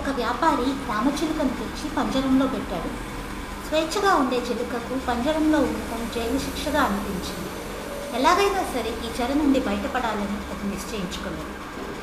ఒక వ్యాపారి రామచిలుకను తెచ్చి పంజరంలో పెట్టాడు. స్వేచ్ఛగా ఉండే చిలుకకు పంజరంలో ఉండటం జైలు శిక్షగా అనిపించింది. ఎలాగైనా సరే ఈ చెర నుండి బయటపడాలని అది నిశ్చయించుకున్నది.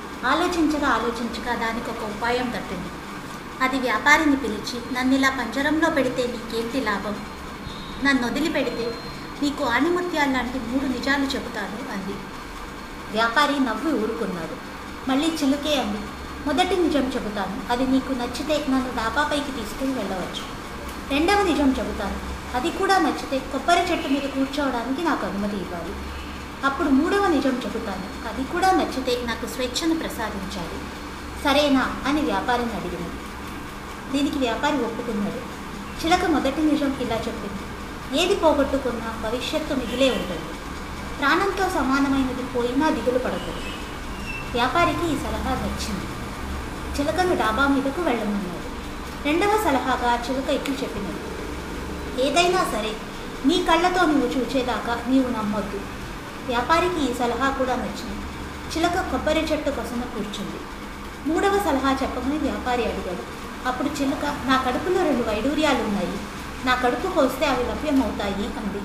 ఆలోచించగా దానికి ఒక ఉపాయం తట్టింది. అది వ్యాపారిని పిలిచి, నన్ను ఇలా పంజరంలో పెడితే నీకేంటి లాభం? నన్ను వదిలిపెడితే నీకు ఆణిముత్యాలు లాంటి 3 నిజాలు చెబుతాను అంది. వ్యాపారి నవ్వి ఊరుకున్నాడు. మళ్ళీ చిలుకే అంది, మొదటి నిజం చెబుతాను, అది నీకు నచ్చితే నన్ను డాబాపైకి తీసుకుని వెళ్ళవచ్చు. రెండవ నిజం చెబుతాను, అది కూడా నచ్చితే కొబ్బరి చెట్టు మీద కూర్చోవడానికి నాకు అనుమతి ఇవ్వాలి. అప్పుడు మూడవ నిజం చెబుతాను, అది కూడా నచ్చితే నాకు స్వేచ్ఛను ప్రసాదించాలి. సరేనా అని వ్యాపారిని అడిగినది. దీనికి వ్యాపారి ఒప్పుకున్నాడు. చిలక మొదటి నిజం ఇలా చెప్పింది, ఏది పోగొట్టుకున్నా భవిష్యత్తు మిగిలే ఉంటుంది. ప్రాణంతో సమానమైనది పోయినా దిగులు పడకూడదు. వ్యాపారికి ఈ సలహా నచ్చింది. చిలకను డాబా మీదకు వెళ్ళమన్నాడు. రెండవ సలహాగా చిలుక ఇట్లు చెప్పినది, ఏదైనా సరే నీ కళ్ళతో నువ్వు చూచేదాకా నీవు నమ్మొద్దు. వ్యాపారికి ఈ సలహా కూడా నచ్చింది. చిలక కొబ్బరి చెట్టు కొసన కూర్చుంది. మూడవ సలహా చెప్పమని వ్యాపారి అడిగాడు. అప్పుడు చిలుక, నా కడుపులో 2 వైడూర్యాలు ఉన్నాయి, నా కడుపు కోస్తే అవి లభ్యమవుతాయి అంది.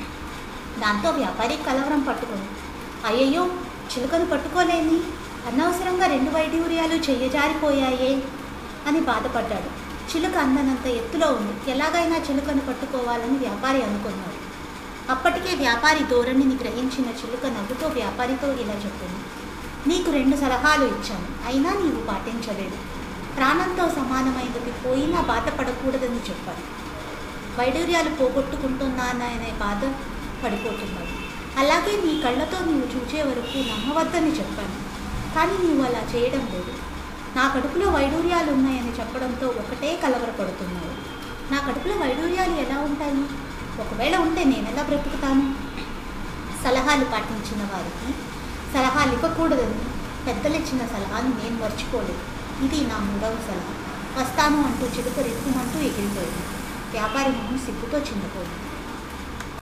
దాంతో వ్యాపారి కలవరం పట్టుకుంది. అయ్యయ్యో, చిలుకను పట్టుకోలేని, అనవసరంగా 2 వైడూర్యాలు చెయ్యజారిపోయాయే అని బాధపడ్డాడు. చిలుక అందనంత ఎత్తులో ఉంది. ఎలాగైనా చిలుకను పట్టుకోవాలని వ్యాపారి అనుకున్నాడు. అప్పటికే వ్యాపారి ధోరణిని గ్రహించిన చిలుక నవ్వుతో వ్యాపారితో ఇలా చెప్పింది, నీకు 2 సలహాలు ఇచ్చాను, అయినా నీవు పాటించలేదు. ప్రాణంతో సమానమైనది పోయినా బాధపడకూడదని చెప్పాను. వైడూర్యాలు పోగొట్టుకుంటున్నాననే బాధ పడిపోతున్నాడు. అలాగే నీ కళ్ళతో నీవు చూచే వరకు నమ్మవద్దని చెప్పాను, కానీ నీవు అలా చేయడం లేదు. నా కడుపులో వైడూర్యాలు ఉన్నాయని చెప్పడంతో ఒకటే కలవరపడుతున్నాడు. నా కడుపులో వైడూర్యాలు ఎలా ఉంటాయి? ఒకవేళ ఉంటే నేనెలా బ్రతుకుతాను? సలహాలు పాటించిన వారికి సలహాలు ఇవ్వకూడదని పెద్దలిచ్చిన సలహాను నేను మర్చిపోలేదు. ఇది నా 3వ సలహా. వస్తాను అంటూ చిలుక రిక్కుమంటూ ఎగిరిపోయింది. వ్యాపారి మొహం సిగ్గుతో చిన్నపోయింది.